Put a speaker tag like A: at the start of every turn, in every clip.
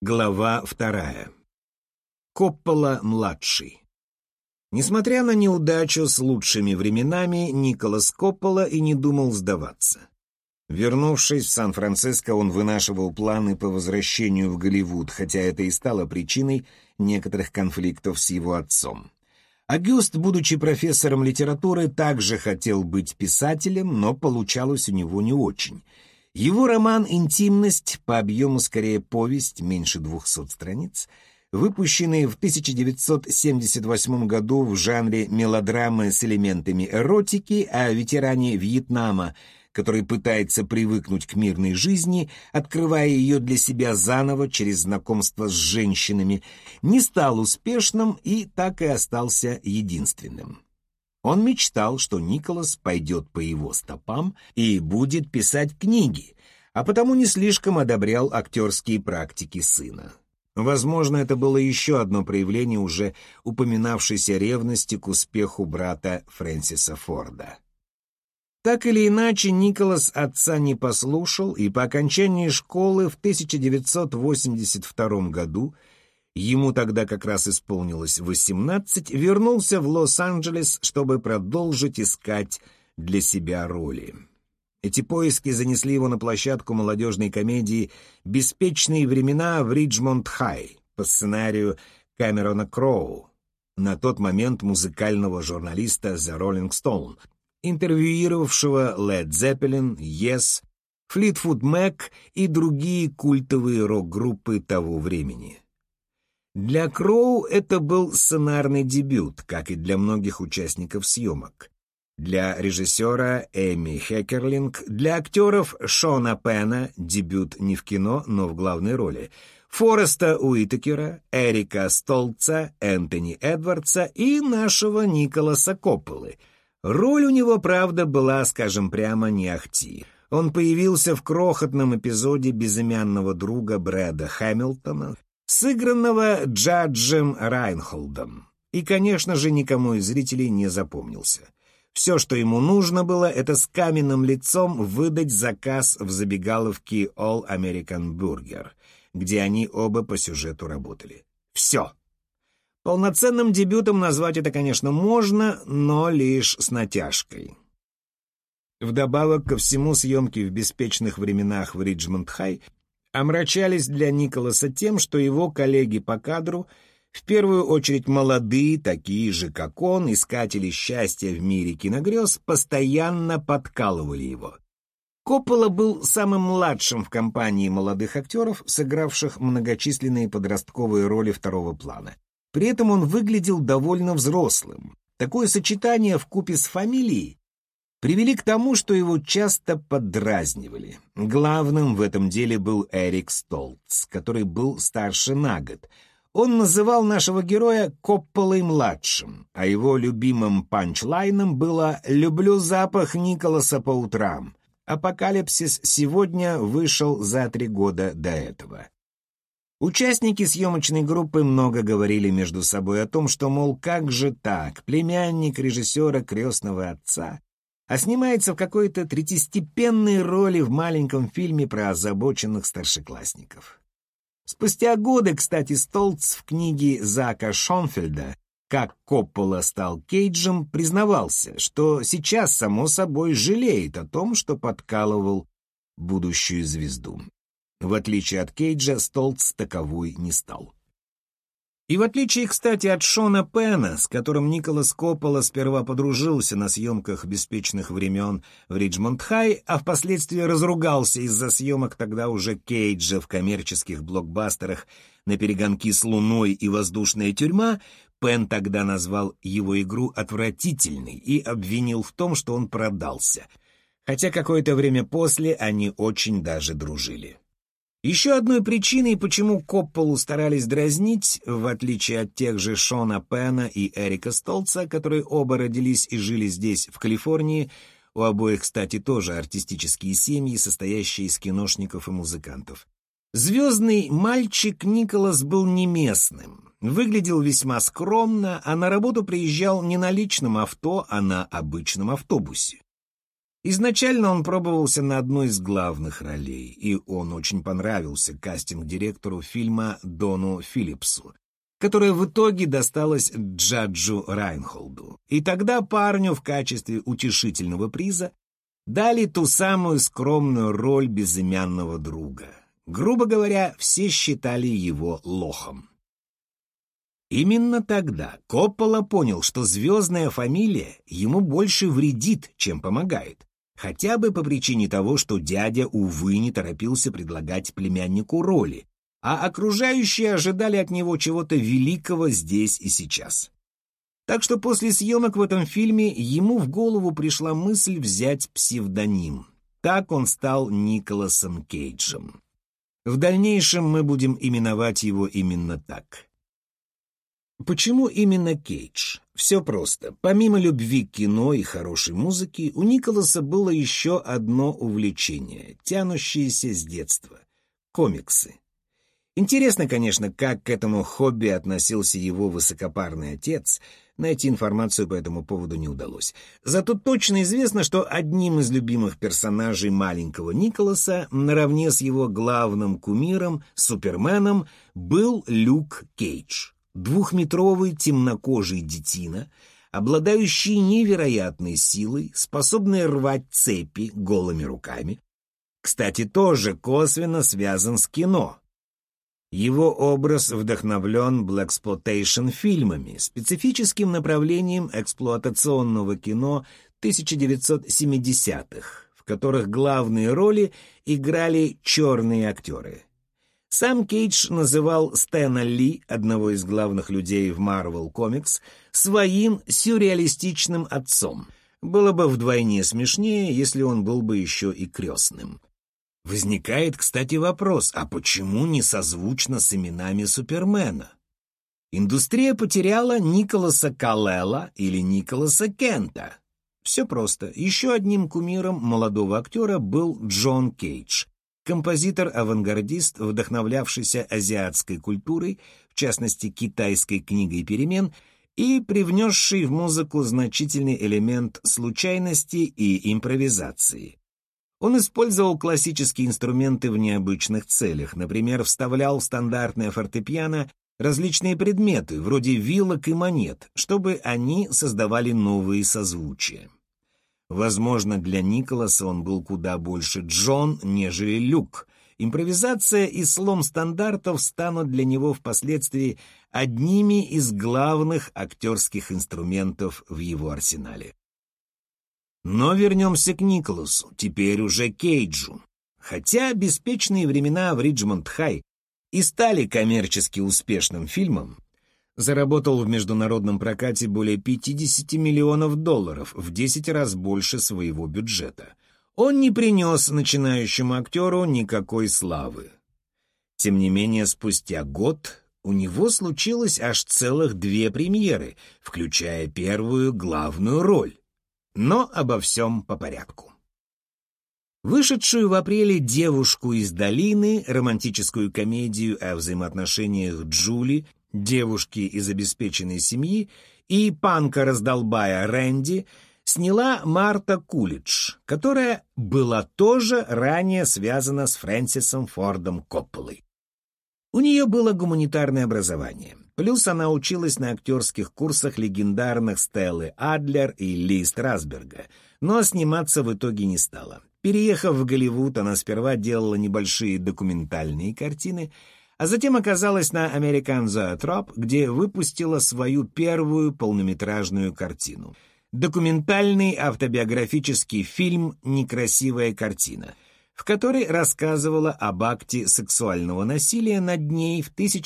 A: Глава 2. Коппола-младший. Несмотря на неудачу с лучшими временами, Николас Коппола и не думал сдаваться. Вернувшись в Сан-Франциско, он вынашивал планы по возвращению в Голливуд, хотя это и стало причиной некоторых конфликтов с его отцом. Агюст, будучи профессором литературы, также хотел быть писателем, но получалось у него не очень. Его роман «Интимность», по объему скорее повесть, меньше 200 страниц, выпущенный в 1978 году в жанре мелодрамы с элементами эротики о ветеране Вьетнама, который пытается привыкнуть к мирной жизни, открывая ее для себя заново через знакомство с женщинами, не стал успешным и так и остался единственным. Он мечтал, что Николас пойдет по его стопам и будет писать книги, а потому не слишком одобрял актерские практики сына. Возможно, это было еще одно проявление уже упоминавшейся ревности к успеху брата Фрэнсиса Форда. Так или иначе, Николас отца не послушал, и по окончании школы в 1982 году, ему тогда как раз исполнилось 18, вернулся в Лос-Анджелес, чтобы продолжить искать для себя роли. Эти поиски занесли его на площадку молодежной комедии «Беспечные времена» в Риджмонд-Хай по сценарию Камерона Кроу, на тот момент музыкального журналиста The Rolling Stone, интервьюировавшего Led Zeppelin, Yes, Fleetwood Mac и другие культовые рок-группы того времени. Для Кроу это был сценарный дебют, как и для многих участников съемок. Для режиссера Эми Хеккерлинг, для актеров Шона Пенна, дебют не в кино, но в главной роли, Фореста Уитакера, Эрика Столтца, Энтони Эдвардса и нашего Николаса Копполы. Роль у него, правда, была, скажем прямо, не ахти. Он появился в крохотном эпизоде безымянного друга Брэда Хэмилтона, сыгранного Джаджем Райнхолдом, и, конечно же, никому из зрителей не запомнился. Все, что ему нужно было, это с каменным лицом выдать заказ в забегаловке All American Burger, где они оба по сюжету работали. Все. Полноценным дебютом назвать это, конечно, можно, но лишь с натяжкой. Вдобавок ко всему, съемки в беспечных временах в Риджмонд-Хай омрачались для Николаса тем, что его коллеги по кадру, в первую очередь молодые, такие же, как он, искатели счастья в мире киногрез, постоянно подкалывали его. Коппола был самым младшим в компании молодых актеров, сыгравших многочисленные подростковые роли второго плана. При этом он выглядел довольно взрослым. Такое сочетание вкупе с фамилией привели к тому, что его часто поддразнивали. Главным в этом деле был Эрик Столтц, который был старше на год. Он называл нашего героя Копполой-младшим, а его любимым панчлайном было «Люблю запах Николаса по утрам». «Апокалипсис» сегодня вышел за 3 года до этого. Участники съемочной группы много говорили между собой о том, что, мол, как же так, племянник режиссера «Крестного отца», а снимается в какой-то третьестепенной роли в маленьком фильме про озабоченных старшеклассников. Спустя годы, кстати, Столтц в книге Зака Шонфельда «Как Коппола стал Кейджем» признавался, что сейчас, само собой, жалеет о том, что подкалывал будущую звезду. В отличие от Кейджа, Столтц таковой не стал. И в отличие, кстати, от Шона Пенна, с которым Николас Коппола сперва подружился на съемках «Беспечных времен» в Риджмонд-Хай, а впоследствии разругался из-за съемок тогда уже Кейджа в коммерческих блокбастерах «Наперегонки с луной» и «Воздушная тюрьма», Пенн тогда назвал его игру отвратительной и обвинил в том, что он продался, хотя какое-то время после они очень даже дружили. Еще одной причиной, почему Копполу старались дразнить, в отличие от тех же Шона Пенна и Эрика Столтца, которые оба родились и жили здесь, в Калифорнии, у обоих, кстати, тоже артистические семьи, состоящие из киношников и музыкантов. Звездный мальчик Николас был не местным, выглядел весьма скромно, а на работу приезжал не на личном авто, а на обычном автобусе. Изначально он пробовался на одной из главных ролей, и он очень понравился кастинг-директору фильма Дону Филлипсу, которая в итоге досталась Джаджу Райнхолду. И тогда парню в качестве утешительного приза дали ту самую скромную роль безымянного друга. Грубо говоря, все считали его лохом. Именно тогда Коппола понял, что звездная фамилия ему больше вредит, чем помогает. Хотя бы по причине того, что дядя, увы, не торопился предлагать племяннику роли, а окружающие ожидали от него чего-то великого здесь и сейчас. Так что после съемок в этом фильме ему в голову пришла мысль взять псевдоним. Так он стал Николасом Кейджем. В дальнейшем мы будем именовать его именно так. Почему именно Кейдж? Все просто. Помимо любви к кино и хорошей музыки, у Николаса было еще одно увлечение, тянущееся с детства — комиксы. Интересно, конечно, как к этому хобби относился его высокопарный отец. Найти информацию по этому поводу не удалось. Зато точно известно, что одним из любимых персонажей маленького Николаса, наравне с его главным кумиром, Суперменом, был Люк Кейдж. Двухметровый темнокожий детина, обладающий невероятной силой, способный рвать цепи голыми руками. Кстати, тоже косвенно связан с кино. Его образ вдохновлен блэксплойтейшн-фильмами, специфическим направлением эксплуатационного кино 1970-х, в которых главные роли играли черные актеры. Сам Кейдж называл Стэна Ли, одного из главных людей в Marvel Comics, своим сюрреалистичным отцом. Было бы вдвойне смешнее, если он был бы еще и крестным. Возникает, кстати, вопрос, а почему не созвучно с именами Супермена? Индустрия потеряла Николаса Каллела или Николаса Кента. Все просто. Еще одним кумиром молодого актера был Джон Кейдж, композитор-авангардист, вдохновлявшийся азиатской культурой, в частности китайской книгой перемен, и привнесший в музыку значительный элемент случайности и импровизации. Он использовал классические инструменты в необычных целях, например, вставлял в стандартное фортепиано различные предметы, вроде вилок и монет, чтобы они создавали новые созвучия. Возможно, для Николаса он был куда больше Джон, нежели Люк. Импровизация и слом стандартов станут для него впоследствии одними из главных актерских инструментов в его арсенале. Но вернемся к Николасу, теперь уже Кейджу. Хотя «Беспечные времена в Риджмонд-Хай» и стали коммерчески успешным фильмом, заработал в международном прокате более $50 миллионов, в 10 раз больше своего бюджета. Он не принес начинающему актеру никакой славы. Тем не менее, спустя год у него случилось аж целых 2 премьеры, включая первую главную роль. Но обо всем по порядку. Вышедшую в апреле «Девушку из долины», романтическую комедию о взаимоотношениях Джули, девушки из обеспеченной семьи, и панка-раздолбая Рэнди, сняла Марта Кулидж, которая была тоже ранее связана с Фрэнсисом Фордом Копполой. У нее было гуманитарное образование, плюс она училась на актерских курсах легендарных Стеллы Адлер и Ли Страсберга, но сниматься в итоге не стала. Переехав в Голливуд, она сперва делала небольшие документальные картины, а затем оказалась на American Zoetrope, где выпустила свою первую полнометражную картину. Документальный автобиографический фильм «Некрасивая картина», в которой рассказывала об акте сексуального насилия над ней в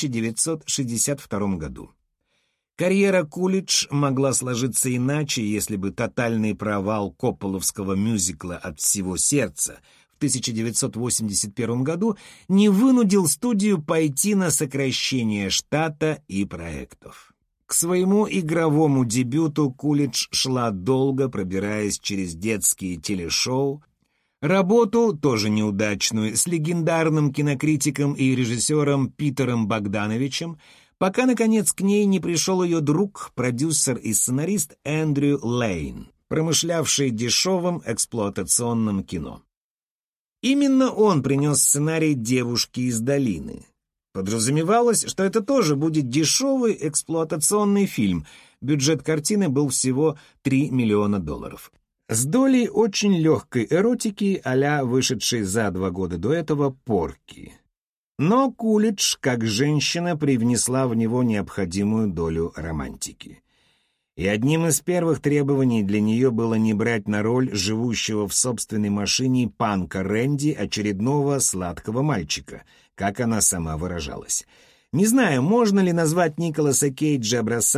A: 1962 году. Карьера Кулидж могла сложиться иначе, если бы тотальный провал копполовского мюзикла «От всего сердца» в 1981 году не вынудил студию пойти на сокращение штата и проектов. К своему игровому дебюту Кулидж шла долго, пробираясь через детские телешоу, работу, тоже неудачную, с легендарным кинокритиком и режиссером Питером Богдановичем, пока, наконец, к ней не пришел ее друг, продюсер и сценарист Эндрю Лейн. промышлявший дешевым эксплуатационным кино. Именно он принес сценарий «Девушки из долины». Подразумевалось, что это тоже будет дешевый эксплуатационный фильм. Бюджет картины был всего $3 миллиона. С долей очень легкой эротики а-ля вышедшей за 2 года до этого «Порки». Но Кулидж, как женщина, привнесла в него необходимую долю романтики. И одним из первых требований для нее было не брать на роль живущего в собственной машине панка Рэнди очередного сладкого мальчика, как она сама выражалась. Не знаю, можно ли назвать Николаса Кейджа образца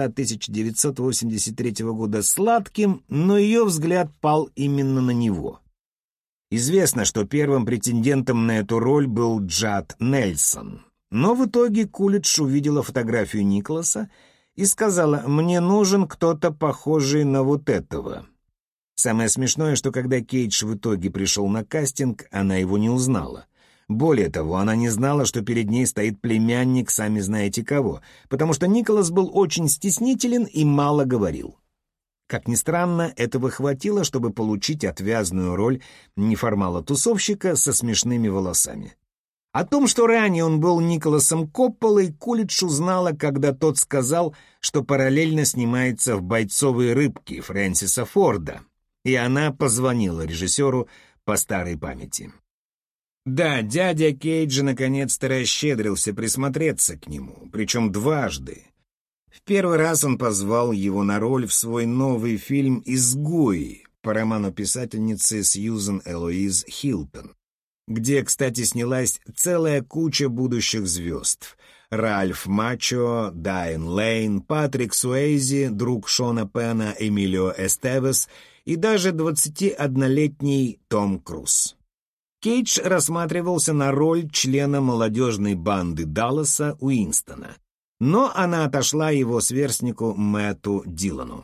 A: 1983 года сладким, но ее взгляд пал именно на него. Известно, что первым претендентом на эту роль был Джад Нельсон, но в итоге Кулидж увидела фотографию Николаса и сказала: «Мне нужен кто-то похожий на вот этого». Самое смешное, что когда Кейдж в итоге пришел на кастинг, она его не узнала. Более того, она не знала, что перед ней стоит племянник сами знаете кого, потому что Николас был очень стеснителен и мало говорил. Как ни странно, этого хватило, чтобы получить отвязную роль неформала-тусовщика со смешными волосами. О том, что ранее он был Николасом Копполой, Кулидж узнала, когда тот сказал, что параллельно снимается в «Бойцовой рыбке» Фрэнсиса Форда, и она позвонила режиссеру по старой памяти. Да, дядя Кейджа наконец-то расщедрился присмотреться к нему, причем дважды. В первый раз он позвал его на роль в свой новый фильм «Изгои» по роману писательницы Сьюзен Элоиз Хилтон, где, кстати, снялась целая куча будущих звезд. Ральф Мачо, Дайан Лейн, Патрик Суэйзи, друг Шона Пена, Эмилио Эстевес и даже 21-летний Том Круз. Кейдж рассматривался на роль члена молодежной банды Далласа Уинстона, но она отошла его сверстнику Мэтту Дилану.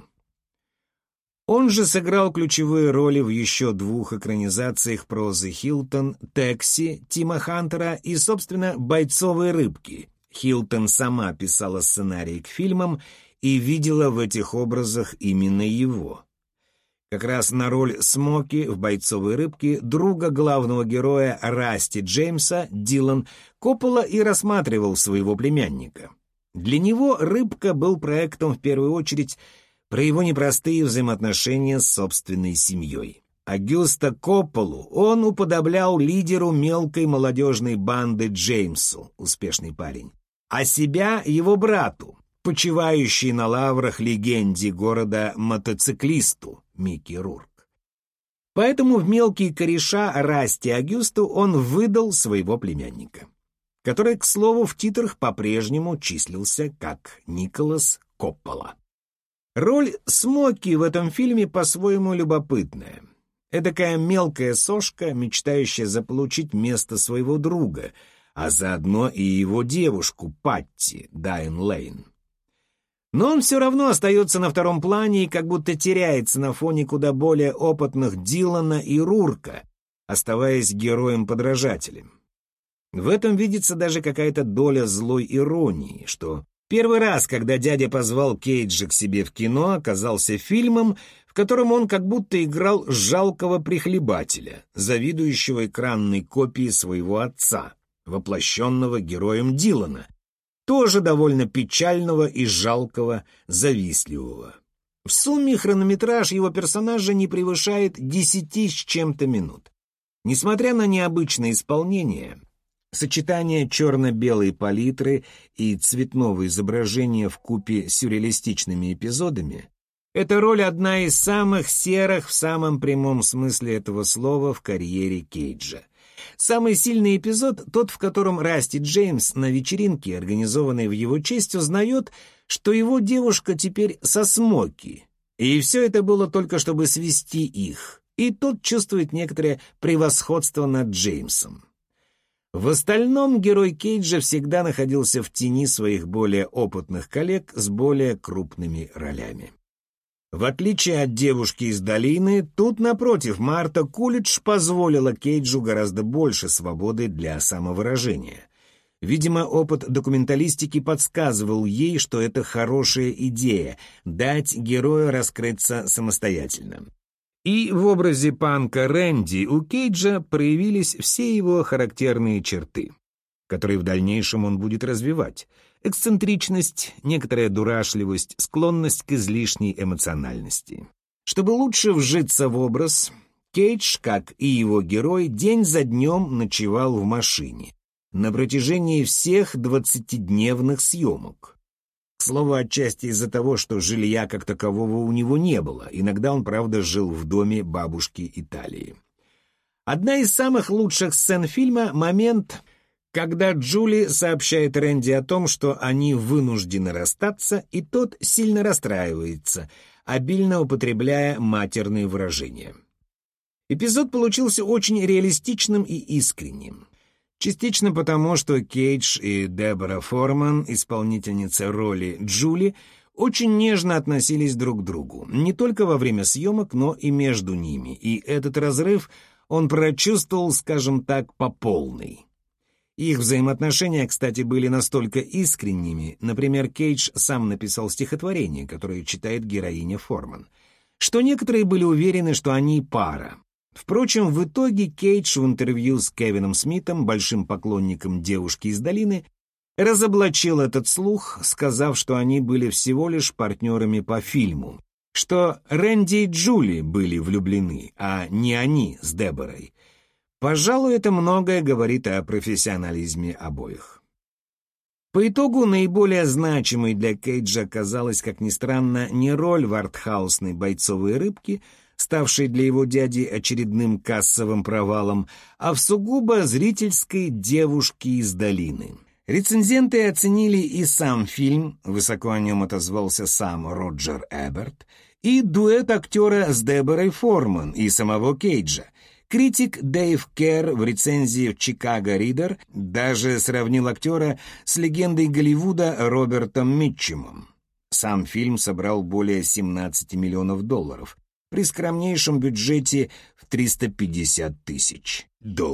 A: Он же сыграл ключевые роли в еще 2 экранизациях прозы Хилтон: «Такси» Тима Хантера и, собственно, «Бойцовой рыбки». Хилтон сама писала сценарий к фильмам и видела в этих образах именно его. Как раз на роль Смоки в «Бойцовой рыбке» друга главного героя Расти Джеймса, Дилан, Коппола и рассматривал своего племянника. Для него «Рыбка» был проектом в первую очередь про его непростые взаимоотношения с собственной семьей. Агюста Копполу он уподоблял лидеру мелкой молодежной банды Джеймсу, успешный парень, а себя его брату, почивающей на лаврах легенде города мотоциклисту Микки Рурк. Поэтому в «Мелкие кореша» Расти Агюсту он выдал своего племянника, который, к слову, в титрах по-прежнему числился как Николас Коппола. Роль Смоки в этом фильме по-своему любопытная. Эдакая мелкая сошка, мечтающая заполучить место своего друга, а заодно и его девушку Патти, Дайан Лейн. Но он все равно остается на втором плане и как будто теряется на фоне куда более опытных Дилана и Рурка, оставаясь героем-подражателем. В этом видится даже какая-то доля злой иронии, что первый раз, когда дядя позвал Кейджа к себе в кино, оказался фильмом, в котором он как будто играл жалкого прихлебателя, завидующего экранной копии своего отца, воплощенного героем Дилана, тоже довольно печального и жалкого, завистливого. В сумме хронометраж его персонажа не превышает 10 с чем-то минут. Несмотря на необычное исполнение, сочетание черно-белой палитры и цветного изображения вкупе с сюрреалистичными эпизодами, эта роль одна из самых серых в самом прямом смысле этого слова в карьере Кейджа. Самый сильный эпизод — тот, в котором Расти Джеймс на вечеринке, организованной в его честь, узнает, что его девушка теперь со Смоки, и все это было только чтобы свести их, и тот чувствует некоторое превосходство над Джеймсом. В остальном герой Кейджа всегда находился в тени своих более опытных коллег с более крупными ролями. В отличие от «Девушки из долины», тут, напротив, Марта Кулидж позволила Кейджу гораздо больше свободы для самовыражения. Видимо, опыт документалистики подсказывал ей, что это хорошая идея — дать герою раскрыться самостоятельно. И в образе панка Рэнди у Кейджа проявились все его характерные черты, которые в дальнейшем он будет развивать: эксцентричность, некоторая дурашливость, склонность к излишней эмоциональности. Чтобы лучше вжиться в образ, Кейдж, как и его герой, день за днем ночевал в машине на протяжении всех 20-дневных съемок. К слову, отчасти из-за того, что жилья как такового у него не было. Иногда он, правда, жил в доме бабушки Италии. Одна из самых лучших сцен фильма — момент, когда Джули сообщает Рэнди о том, что они вынуждены расстаться, и тот сильно расстраивается, обильно употребляя матерные выражения. Эпизод получился очень реалистичным и искренним. Частично потому, что Кейдж и Дебора Форман, исполнительница роли Джули, очень нежно относились друг к другу, не только во время съемок, но и между ними, и этот разрыв он прочувствовал, скажем так, по полной. Их взаимоотношения, кстати, были настолько искренними, например, Кейдж сам написал стихотворение, которое читает героиня Форман, что некоторые были уверены, что они пара. Впрочем, в итоге Кейдж в интервью с Кевином Смитом, большим поклонником «Девушки из долины», разоблачил этот слух, сказав, что они были всего лишь партнерами по фильму, что Рэнди и Джули были влюблены, а не они с Деборой. Пожалуй, это многое говорит о профессионализме обоих. По итогу наиболее значимой для Кейджа оказалась, как ни странно, не роль в артхаусной бойцовой рыбке, ставшей для его дяди очередным кассовым провалом, а в сугубо зрительской «Девушки из долины». Рецензенты оценили и сам фильм, высоко о нем отозвался сам Роджер Эберт, и дуэт актера с Деборой Форман и самого Кейджа. Критик Дэйв Керр в рецензии в «Чикаго Ридер» даже сравнил актера с легендой Голливуда Робертом Митчумом. Сам фильм собрал более 17 миллионов долларов, при скромнейшем бюджете в $350 тысяч.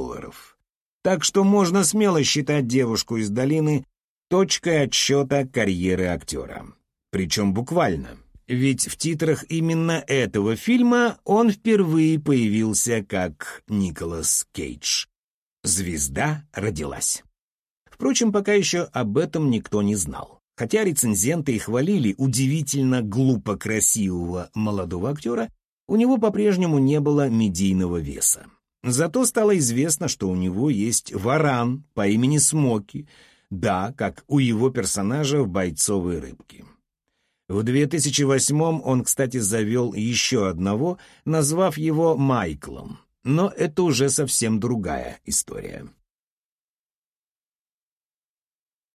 A: Так что можно смело считать «Девушку из долины» точкой отсчета карьеры актера. Причем буквально. Ведь в титрах именно этого фильма он впервые появился как Николас Кейдж. Звезда родилась. Впрочем, пока еще об этом никто не знал. Хотя рецензенты и хвалили удивительно глупо красивого молодого актера, у него по-прежнему не было медийного веса. Зато стало известно, что у него есть варан по имени Смоки, да, как у его персонажа в «Бойцовой рыбке». В 2008-м он, кстати, завел еще одного, назвав его Майклом. Но это уже совсем другая история.